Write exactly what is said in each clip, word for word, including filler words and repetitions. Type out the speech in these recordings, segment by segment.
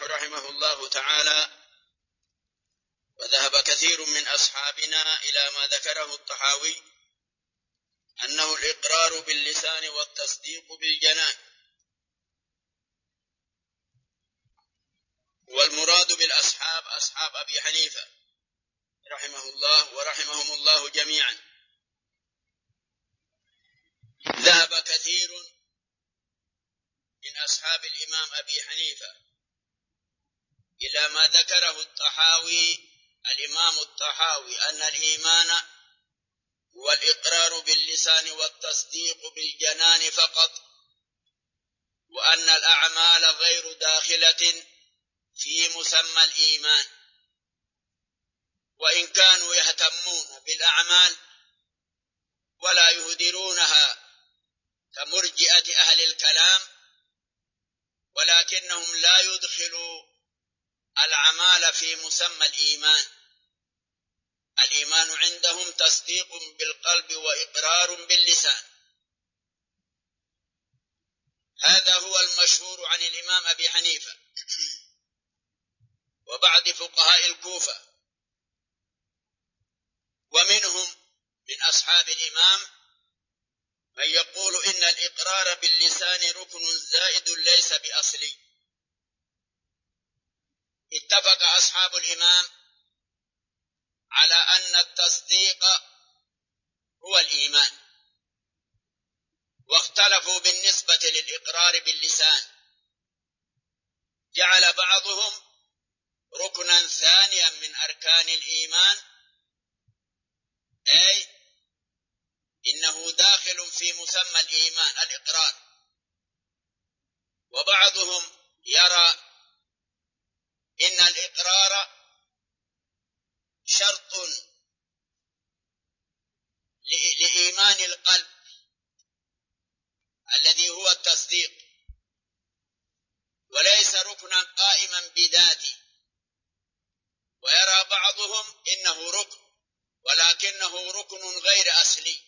رحمه الله تعالى: وذهب كثير من أصحابنا إلى ما ذكره الطحاوي أنه الإقرار باللسان والتصديق بالجنان، والمراد بالأصحاب أصحاب أبي حنيفة رحمه الله ورحمهم الله جميعا. ذهب كثير من أصحاب الإمام أبي حنيفة إلى ما ذكره الطحاوي الإمام الطحاوي أن الإيمان هو الإقرار باللسان والتصديق بالجنان فقط، وأن الأعمال غير داخلة في مسمى الإيمان، وإن كانوا يهتمون بالأعمال ولا يهدرونها كمرجئة أهل الكلام، ولكنهم لا يدخلوا الأعمال في مسمى الإيمان. الإيمان عندهم تصديق بالقلب وإقرار باللسان. هذا هو المشهور عن الإمام أبي حنيفة وبعض فقهاء الكوفة، ومنهم من أصحاب الإمام من يقول إن الإقرار باللسان ركن زائد ليس بأصلي. اتفق أصحاب الإمام على أن التصديق هو الإيمان، واختلفوا بالنسبة للإقرار باللسان، جعل بعضهم ركنا ثانيا من أركان الإيمان، أي إنه داخل في مسمى الإيمان الإقرار، وبعضهم يرى إن الإقرار شرط لإيمان القلب الذي هو التصديق، وليس ركنا قائما بذاته. ويرى بعضهم إنه ركن ولكنه ركن غير أصلي.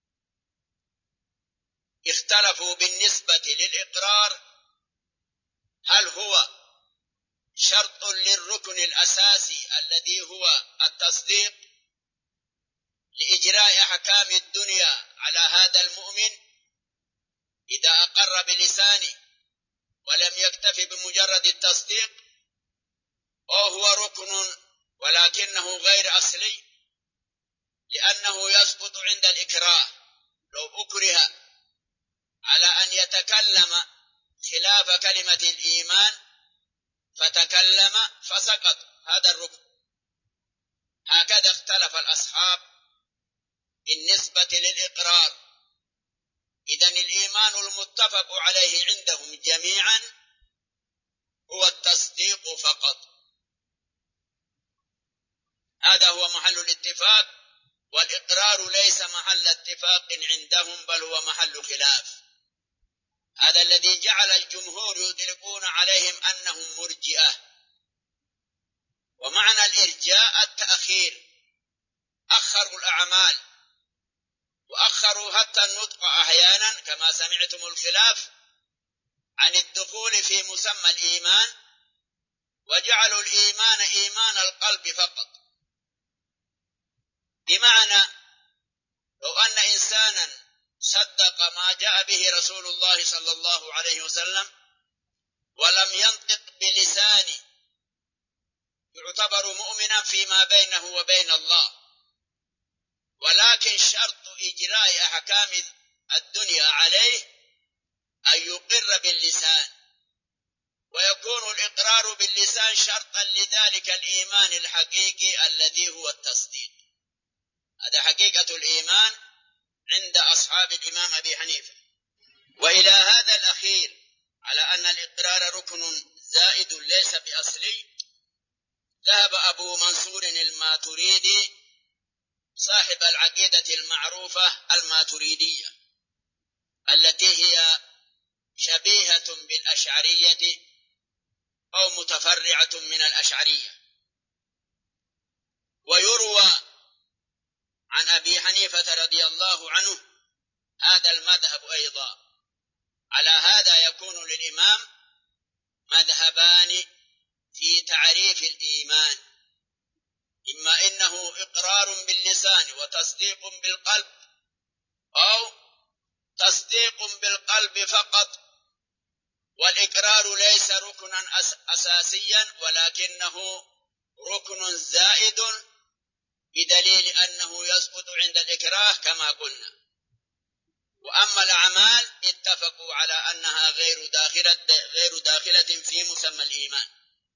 اختلفوا بالنسبة للإقرار هل هو شرط للركن الأساسي الذي هو التصديق لإجراء أحكام الدنيا على هذا المؤمن إذا أقر بلسانه ولم يكتفي بمجرد التصديق، أو هو ركن ولكنه غير أصلي لأنه يسقط عند الإكراه. لو أكره على أن يتكلم خلاف كلمة الإيمان فتكلم فسقط هذا الركن. هكذا اختلف الأصحاب بالنسبة للإقرار. إذن الإيمان المتفق عليه عندهم جميعا هو التصديق فقط. هذا هو محل الاتفاق، والإقرار ليس محل اتفاق عندهم بل هو محل خلاف. هذا الذي جعل الجمهور يطلقون عليهم أنهم مرجئة. ومعنى الإرجاء التأخير، أخروا الأعمال وأخروا حتى النطق أحيانا كما سمعتم الخلاف عن الدخول في مسمى الإيمان، وجعلوا الإيمان إيمان القلب فقط. بمعنى لو أن إنسانا صدق ما جاء به رسول الله صلى الله عليه وسلم ولم ينطق بلسانه يعتبر مؤمنا فيما بينه وبين الله، ولكن شرط إجراء أحكام الدنيا عليه أن يقر باللسان، ويكون الإقرار باللسان شرطا لذلك الإيمان الحقيقي الذي هو التصديق. هذا حقيقة الإيمان عند أصحاب الإمام أبي حنيفة. وإلى هذا الأخير على أن الإقرار ركن زائد ليس بأصلي ذهب أبو منصور الماتريدي صاحب العقيدة المعروفة الماتريدية التي هي شبيهة بالأشعرية أو متفرعة من الأشعرية. ويروى عن أبي حنيفة رضي الله عنه هذا المذهب أيضا. على هذا يكون للإمام مذهبان في تعريف الإيمان، إما إنه إقرار باللسان وتصديق بالقلب، أو تصديق بالقلب فقط، والإقرار ليس ركنا أساسيا ولكنه ركن زائد بدليل أنه يسقط عند الإكراه كما قلنا. وأما الأعمال اتفقوا على أنها غير داخلة, غير داخلة في مسمى الإيمان.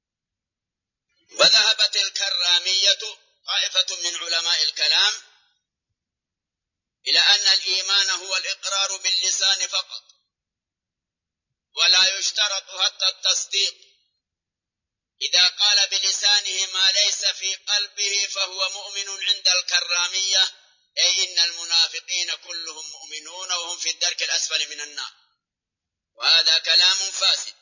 وذهبت الكرامية طائفة من علماء الكلام إلى أن الإيمان هو الإقرار باللسان فقط، ولا يشترط حتى التصديق. إذا قال بلسانه ما ليس في قلبه فهو مؤمن عند الكرامية، أي إن المنافقين كلهم مؤمنون وهم في الدرك الأسفل من النار، وهذا كلام فاسد.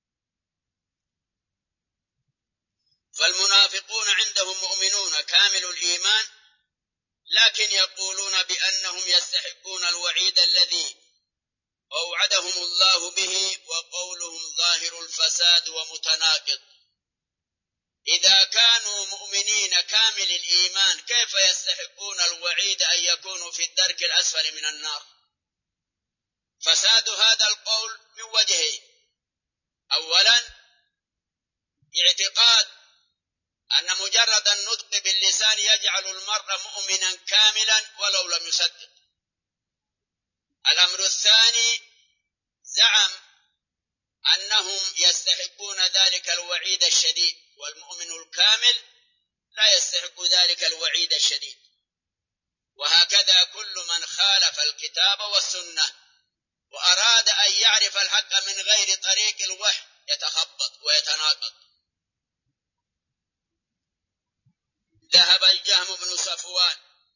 فالمنافقون عندهم مؤمنون كامل الإيمان، لكن يقولون بأنهم يستحقون الوعيد الذي أوعدهم الله به، وقولهم ظاهر الفساد ومتناقض. إذا كانوا مؤمنين كامل الإيمان كيف يستحقون الوعيد أن يكونوا في الدرك الأسفل من النار؟ فساد هذا القول من وجهين: أولا، اعتقاد أن مجرد النطق باللسان يجعل المرء مؤمنا كاملا ولو لم يصدق. الأمر الثاني، زعم أنهم يستحقون ذلك الوعيد الشديد، والمؤمن الكامل لا يستحق ذلك الوعيد الشديد. وهكذا كل من خالف الكتاب والسنة وأراد أن يعرف الحق من غير طريق الوحي يتخبط ويتناقض. ذهب الجهم بن صفوان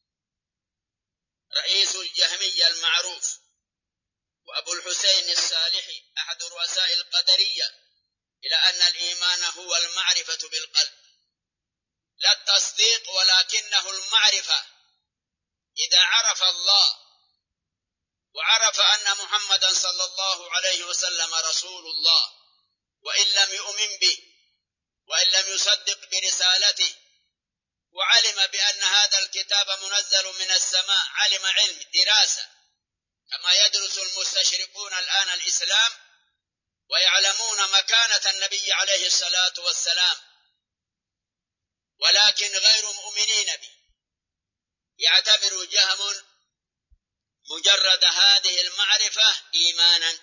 رئيس الجهمية المعروف وأبو الحسين الصالحي أحد رؤساء القدرية إلى أن الإيمان هو المعرفة بالقلب، لا التصديق، ولكنه المعرفة. إذا عرف الله وعرف أن محمدا صلى الله عليه وسلم رسول الله، وإن لم يؤمن به وإن لم يصدق برسالته، وعلم بأن هذا الكتاب منزل من السماء، علم علم دراسة كما يدرس المستشرقون الآن الإسلام ويعلمون مكانة النبي عليه الصلاة والسلام، ولكن غير مؤمنين به. يعتبر جهم مجرد هذه المعرفة إيمانا،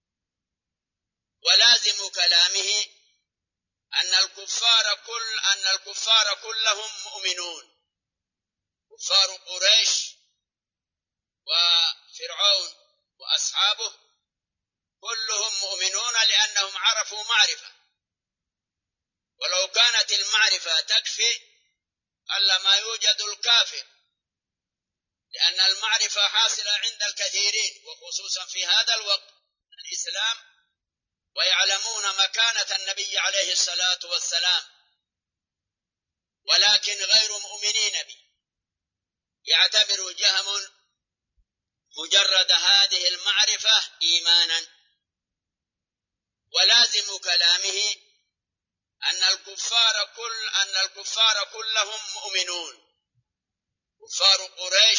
ولازم كلامه أن الكفار كل أن الكفار كلهم مؤمنون. كفار قريش وفرعون وأصحابه كلهم مؤمنون لأنهم عرفوا معرفة، ولو كانت المعرفة تكفي ألا ما يوجد الكافر، لأن المعرفة حاصلة عند الكثيرين وخصوصا في هذا الوقت الإسلام، ويعلمون مكانة النبي عليه الصلاة والسلام، ولكن غير مؤمنين به. يعتبر جهم مجرد هذه المعرفة إيمانا، ولازم كلامه أن الكفار كل أن الكفار كلهم مؤمنون. كفار قريش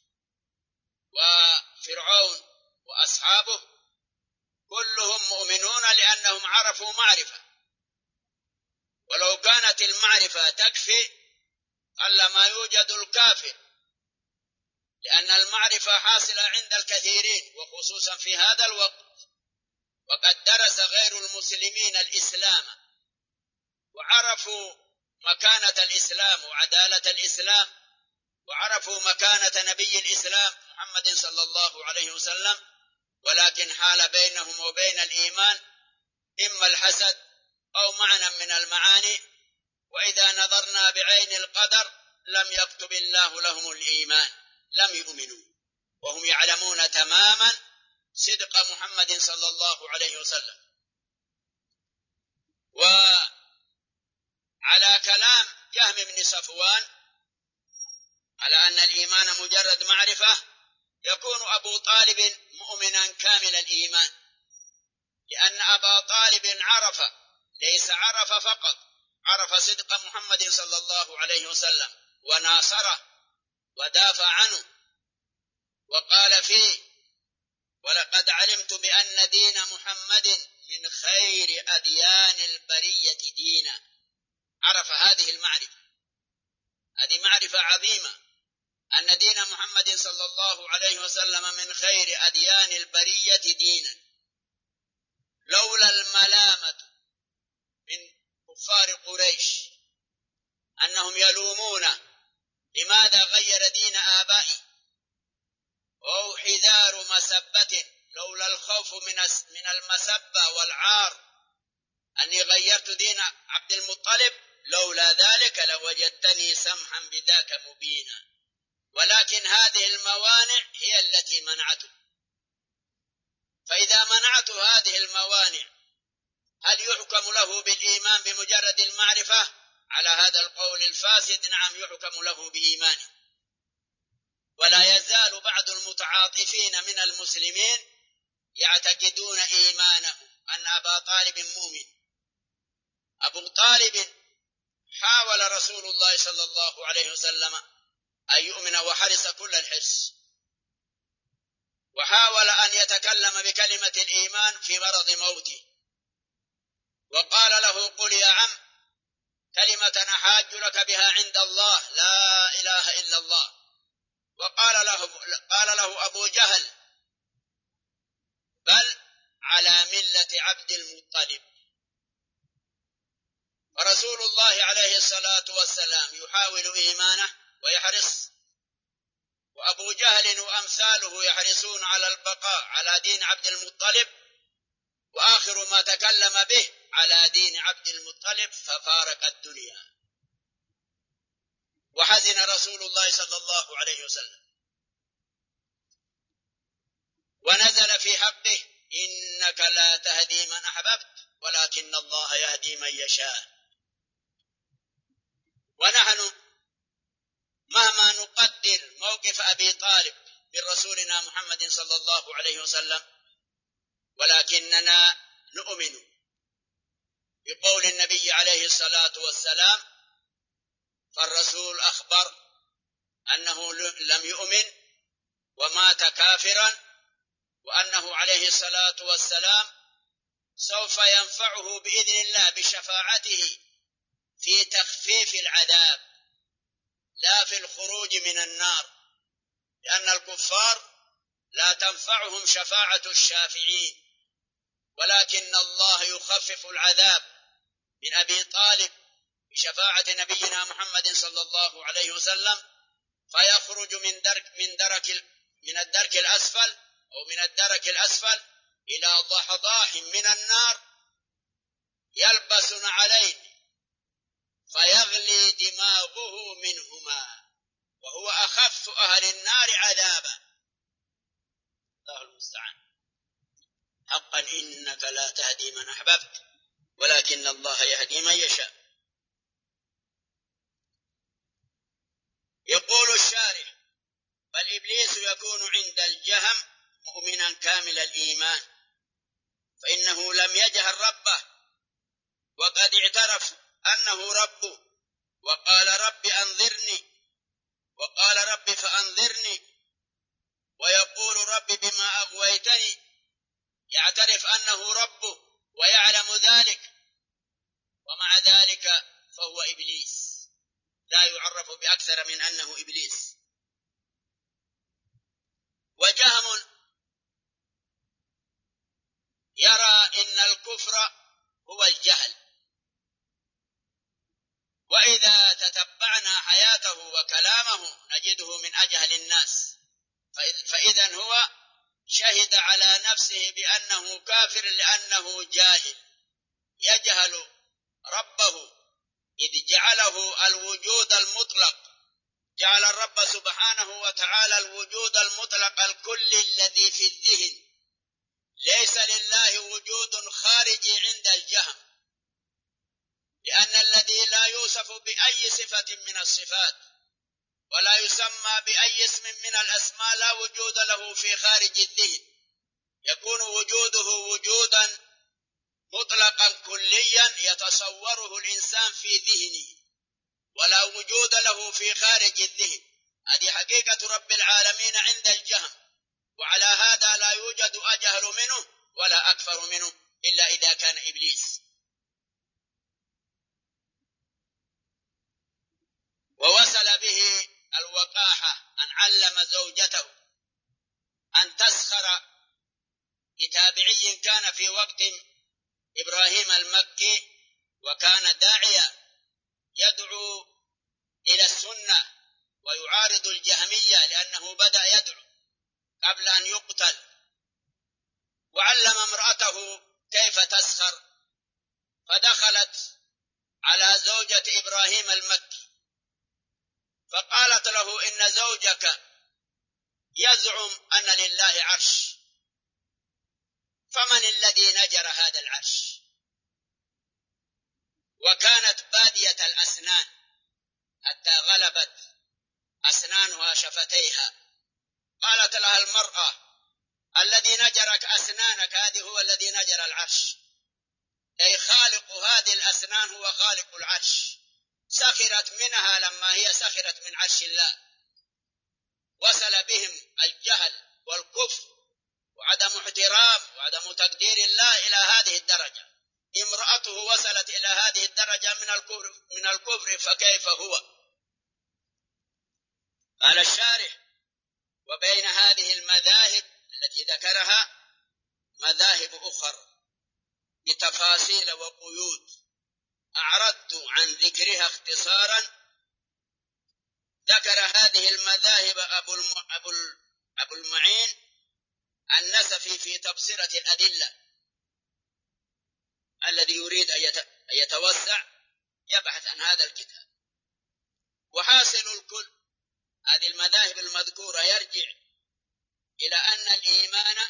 وفرعون وأصحابه كلهم مؤمنون لأنهم عرفوا معرفة، ولو كانت المعرفة تكفي ألا ما يوجد الكافر، لأن المعرفة حاصلة عند الكثيرين وخصوصا في هذا الوقت، وقد درس غير المسلمين الإسلام وعرفوا مكانة الإسلام وعدالة الإسلام، وعرفوا مكانة نبي الإسلام محمد صلى الله عليه وسلم، ولكن حال بينهم وبين الإيمان إما الحسد أو معنى من المعاني. وإذا نظرنا بعين القدر لم يكتب الله لهم الإيمان، لم يؤمنوا، وهم يعلمون تماما صدق محمد صلى الله عليه وسلم. وعلى كلام جهم بن صفوان على أن الإيمان مجرد معرفة، يكون أبو طالب مؤمنا كامل الإيمان، لأن أبا طالب عرف، ليس عرف فقط، عرف صدق محمد صلى الله عليه وسلم وناصره ودافع عنه وقال فيه: ولقد علمت بأن دين محمد من خير أديان البرية دينا. عرف هذه المعرفة، هذه معرفة عظيمة، أن دين محمد صلى الله عليه وسلم من خير أديان البرية دينا، لولا الملامة من كفار قريش أنهم يلومونه لماذا غير دين آبائه، أو حذار مسبة، لولا الخوف من المسبة والعار أني غيرت دين عبد المطلب، لولا ذلك لوجدتني سمحا بذاك مبينا. ولكن هذه الموانع هي التي منعته. فإذا منعت هذه الموانع هل يحكم له بالإيمان بمجرد المعرفة؟ على هذا القول الفاسد نعم، يحكم له بإيمانه. ولا يزال بعض المتعاطفين من المسلمين يعتقدون إيمانه أن أبا طالب مؤمن. أبو طالب حاول رسول الله صلى الله عليه وسلم أن يؤمن وحرص كل الحرص، وحاول أن يتكلم بكلمة الإيمان في مرض موته، وقال له: قل يا عم كلمة أحاج لك بها عند الله، لا إله إلا الله. وقال له, قال له أبو جهل: بل على ملة عبد المطلب. ورسول الله عليه الصلاة والسلام يحاول إيمانه ويحرص، وأبو جهل وأمثاله يحرصون على البقاء على دين عبد المطلب، وآخر ما تكلم به على دين عبد المطلب ففارق الدنيا. وحزن رسول الله صلى الله عليه وسلم ونزل في حقه: إنك لا تهدي من أحببت ولكن الله يهدي من يشاء. ونحن مهما نقدر موقف أبي طالب من رسولنا محمد صلى الله عليه وسلم، ولكننا نؤمن بقول النبي عليه الصلاة والسلام: فالرسول أخبر أنه لم يؤمن ومات كافرا، وأنه عليه الصلاة والسلام سوف ينفعه بإذن الله بشفاعته في تخفيف العذاب لا في الخروج من النار، لأن الكفار لا تنفعهم شفاعة الشافعين، ولكن الله يخفف العذاب من أبي طالب بشفاعة نبينا محمد صلى الله عليه وسلم، فيخرج من درك من درك من الدرك الأسفل أو من الدرك الأسفل إلى ضحضاح من النار يلبس عليه فيغلي دماغه منهما، وهو أخف أهل النار عذابا. الله المستعان. حقا إنك لا تهدي من أحببت ولكن الله يهدي من يشاء. يقول الشارح: بل إبليس يكون عند الجهم مؤمنا كامل الإيمان، فإنه لم يجهل ربه وقد اعترف أنه ربه، وقال رب أنظرني، وقال رب فأنظرني، ويقول رب بما أغويتني، يعترف أنه ربه ويعلم ذلك، ومع ذلك فهو إبليس، لا يعرف بأكثر من أنه إبليس. وجهم يرى إن الكفر هو الجهل، وإذا تتبعنا حياته وكلامه نجده من أجهل الناس، فإذا هو شهد على نفسه بأنه كافر لأنه جاهل، يجهل ربه، إذ جعله الوجود المطلق، جعل الرب سبحانه وتعالى الوجود المطلق الكل الذي في الذهن، ليس لله وجود خارجي عند الجهم، لأن الذي لا يوصف بأي صفة من الصفات ولا يسمى بأي اسم من الأسماء لا وجود له في خارج الذهن، يكون وجوده وجودا مطلقا كليا حقيقيا يتصوره الإنسان في ذهنه ولا وجود له في خارج الذهن. هذه حقيقة رب العالمين عند الجهم، وعلى هذا لا يوجد أجهل منه ولا أكثر منه إلا إذا كان إبليس. ووصل به الوقاحة أن علم زوجته أن تسخر بتابعي كان في وقت إبراهيم المكي، وكان داعيا يدعو إلى السنة ويعارض الجهمية لأنه بدأ يدعو قبل أن يقتل. وعلم امرأته كيف تسخر، فدخلت على زوجة إبراهيم المكي فقالت له إن زوجك يزعم أن لله عرش، فمن الذي نجر هذا العرش؟ وكانت بادية الأسنان حتى غلبت أسنانها شفتيها. قالت لها المرأة الذي نجرك أسنانك هذه هو الذي نجر العرش، أي خالق هذه الأسنان هو خالق العرش. سخرت منها لما هي سخرت من عرش الله. وصل بهم الجهل والكفر وعدم احترام وعدم تقدير الله إلى هذه الدرجة. امرأته وصلت إلى هذه الدرجة من الكفر, من الكفر فكيف هو؟ قال الشارح: وبين هذه المذاهب التي ذكرها مذاهب أخرى بتفاصيل وقيود أعرضت عن ذكرها اختصارا. ذكر هذه المذاهب أبو, الم... أبو, ال... أبو المعين النسفي في تبصرة الأدلة. الذي يريد أن يت... يتوسع يبحث عن هذا الكتاب. وحاصل الكل هذه المذاهب المذكورة يرجع إلى أن الإيمان